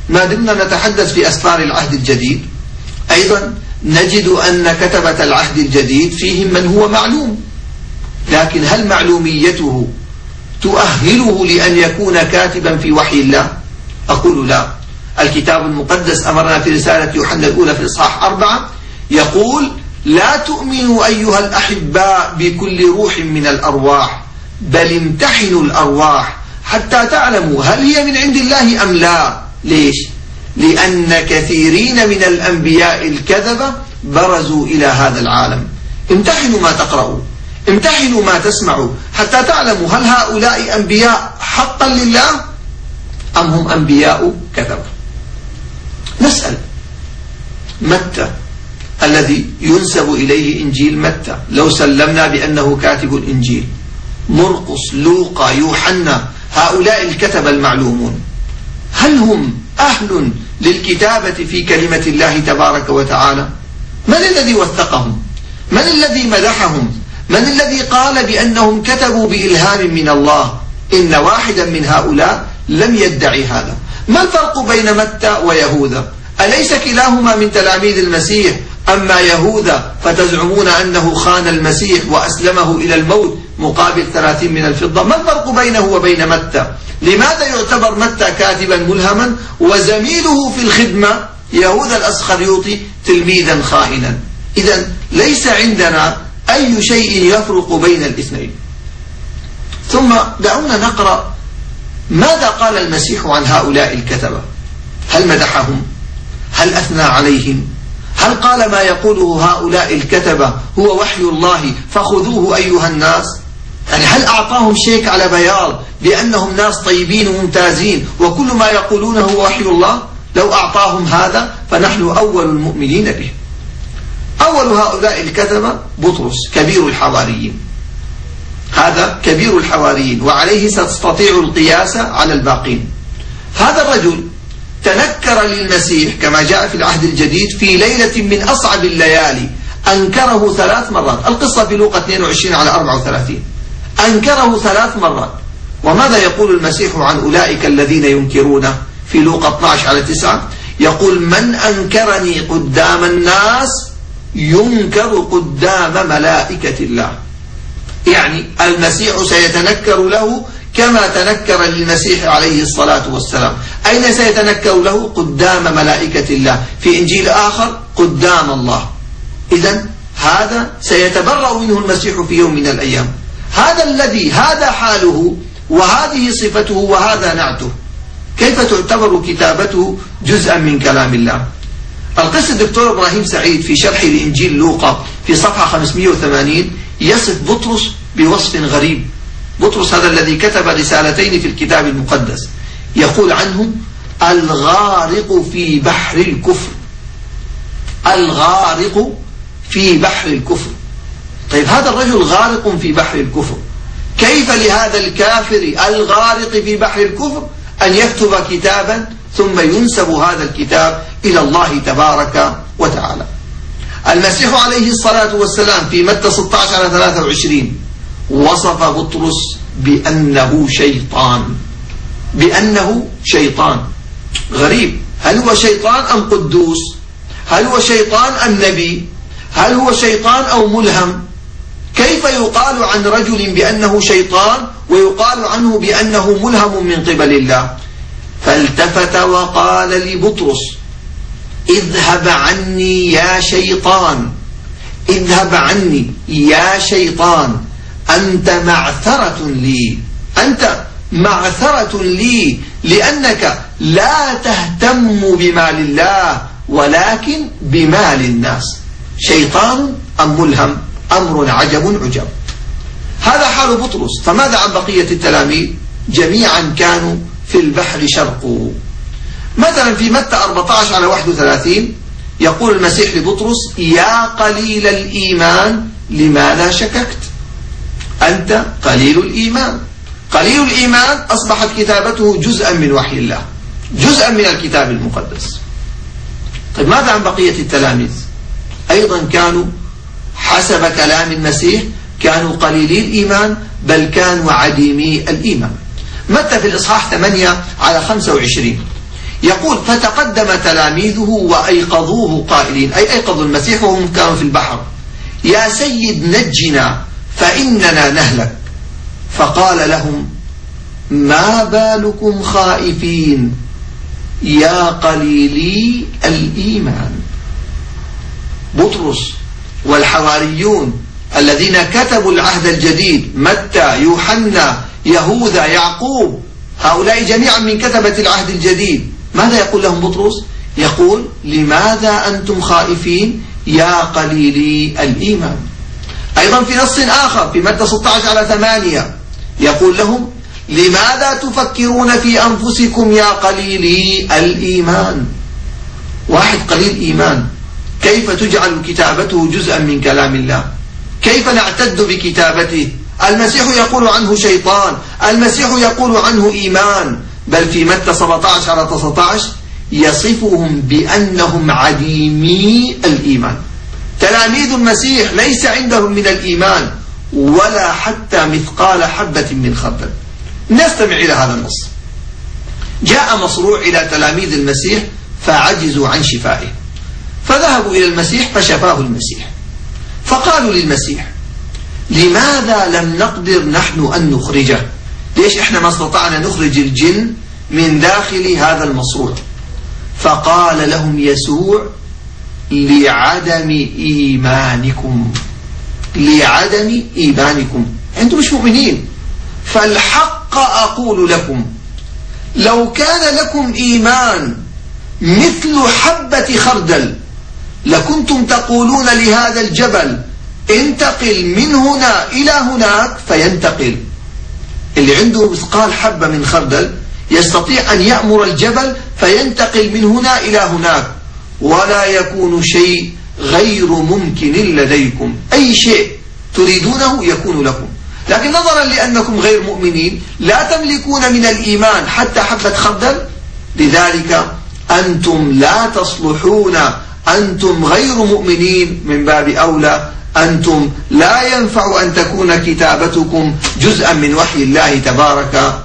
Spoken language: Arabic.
ما دمنا نتحدث في أسفار العهد الجديد أيضا نجد أن كتبة العهد الجديد فيهم من هو معلوم، لكن هل معلوميته تؤهله لأن يكون كاتبا في وحي الله؟ أقول لا. الكتاب المقدس أمرنا في رسالة يوحنا الأولى في الإصحاح 4 يقول: لا تؤمنوا أيها الأحباء بكل روح من الأرواح، بل امتحنوا الأرواح حتى تعلموا هل هي من عند الله أم لا. ليش؟ لأن كثيرين من الأنبياء الكذبة برزوا إلى هذا العالم. امتحنوا ما تقرأوا، امتحنوا ما تسمعوا، حتى تعلموا هل هؤلاء أنبياء حقا لله أم هم أنبياء كذبة. نسأل: متى الذي ينسب إليه إنجيل متى لو سلمنا بأنه كاتب الإنجيل، مرقس، لوقا، يوحنا، هؤلاء الكتبة المعلومون، هل هم أهل للكتابة في كلمة الله تبارك وتعالى؟ من الذي وثقهم؟ من الذي مدحهم؟ من الذي قال بأنهم كتبوا بإلهام من الله؟ إن واحدا من هؤلاء لم يدعي هذا. ما الفرق بين متى ويهوذا؟ أليس كلاهما من تلاميذ المسيح؟ أما يهوذا فتزعمون أنه خان المسيح وأسلمه إلى الموت مقابل 30 من الفضة. ما الفرق بينه وبين متى؟ لماذا يعتبر متى كاتبا ملهما وزميله في الخدمة يهوذا الأسخريوطي تلميذا خائنا؟ إذن ليس عندنا أي شيء يفرق بين الاثنين. ثم دعونا نقرأ ماذا قال المسيح عن هؤلاء الكتبة. هل مدحهم؟ هل أثنى عليهم؟ هل قال ما يقوله هؤلاء الكتبة هو وحي الله فخذوه أيها الناس؟ يعني هل أعطاهم شيك على بياض بأنهم ناس طيبين وممتازين وكل ما يقولونه هو وحي الله؟ لو أعطاهم هذا فنحن أول المؤمنين به. أول هؤلاء الكتبة بطرس كبير الحواريين، هذا كبير الحواريين وعليه ستستطيع القياس على الباقين. هذا الرجل تنكر للمسيح كما جاء في العهد الجديد في ليلة من أصعب الليالي، أنكره 3 مرات. القصة في لوقا 22 على 34. أنكره 3 مرات. وماذا يقول المسيح عن أولئك الذين ينكرونه في لوقا 12 على 9؟ يقول: من أنكرني قدام الناس ينكر قدام ملائكة الله. يعني المسيح سيتنكر له كما تنكر للمسيح عليه الصلاة والسلام. أين سيتنكر له؟ قدام ملائكة الله. في إنجيل آخر قدام الله. إذن هذا سيتبرأ منه المسيح في يوم من الأيام. هذا حاله وهذه صفته وهذا نعته، كيف تعتبر كتابته جزءا من كلام الله؟ القس الدكتور إبراهيم سعيد في شرح لإنجيل لوقا في صفحة 580 يصف بطرس بوصف غريب. بطرس هذا الذي كتب رسالتين في الكتاب المقدس يقول عنه: الغارق في بحر الكفر. الغارق في بحر الكفر. طيب هذا الرجل غارق في بحر الكفر، كيف لهذا الكافر الغارق في بحر الكفر أن يكتب كتابا ثم ينسب هذا الكتاب إلى الله تبارك وتعالى؟ المسيح عليه الصلاة والسلام في متى 16 على 23 وصف بطرس بأنه شيطان. بأنه شيطان. غريب، هل هو شيطان أم قدوس؟ هل هو شيطان أم نبي؟ هل هو شيطان أو ملهم؟ كيف يقال عن رجل بأنه شيطان ويقال عنه بأنه ملهم من قبل الله؟ فالتفت وقال لبطرس: اذهب عني يا شيطان، اذهب عني يا شيطان، أنت معثرة لي، أنت معثرة لي، لأنك لا تهتم بمال الله ولكن بمال الناس. شيطان أم ملهم؟ أمر عجب عجب. هذا حال بطرس. فماذا عن بقية التلاميذ؟ جميعا كانوا في البحر شرقوا. مثلا في متى 14 على 31 يقول المسيح لبطرس: يا قليل الإيمان لماذا شككت؟ أنت قليل الإيمان. قليل الإيمان أصبحت كتابته جزءا من وحي الله، جزءا من الكتاب المقدس. طيب ماذا عن بقية التلاميذ؟ أيضا كانوا حسب كلام المسيح كانوا قليلي الإيمان، بل كانوا عديمي الإيمان. متى في الإصحاح 8 على 25 يقول فتقدم تلاميذه وأيقظوه قائلين، أي أيقظوا المسيح وهم كانوا في البحر: يا سيد نجنا فإننا نهلك. فقال لهم: ما بالكم خائفين يا قليلي الإيمان. بطرس والحواريون الذين كتبوا العهد الجديد، متى، يوحنا، يهوذا، يعقوب، هؤلاء جميعا من كتبة العهد الجديد، ماذا يقول لهم بطرس؟ يقول: لماذا أنتم خائفين يا قليلي الإيمان. أيضا في نص آخر في متى 16:8 يقول لهم: لماذا تفكرون في أنفسكم يا قليلي الإيمان. واحد قليل إيمان كيف تجعل كتابته جزءا من كلام الله؟ كيف نعتد بكتابته؟ المسيح يقول عنه شيطان، المسيح يقول عنه إيمان، بل في متى 17:19 يصفهم بأنهم عديمي الإيمان. تلاميذ المسيح ليس عندهم من الإيمان ولا حتى مثقال حبة من خردل. نستمع إلى هذا النص: جاء مصروع إلى تلاميذ المسيح فعجزوا عن شفائه، فذهبوا إلى المسيح فشفاه المسيح. فقالوا للمسيح: لماذا لم نقدر نحن أن نخرجه؟ ليش إحنا ما استطعنا نخرج الجن من داخل هذا المصروع؟ فقال لهم يسوع: لعدم إيمانكم. لعدم إيمانكم، أنتم مش مؤمنين. فالحق أقول لكم لو كان لكم إيمان مثل حبة خردل لكنتم تقولون لهذا الجبل انتقل من هنا إلى هناك فينتقل. اللي عنده مثقال حبة من خردل يستطيع أن يأمر الجبل فينتقل من هنا إلى هناك، ولا يكون شيء غير ممكن لديكم. أي شيء تريدونه يكون لكم، لكن نظرا لأنكم غير مؤمنين لا تملكون من الإيمان حتى حبة خردل، لذلك أنتم لا تصلحون، أنتم غير مؤمنين. من باب أولى أنتم لا ينفع أن تكون كتابتكم جزءا من وحي الله تبارك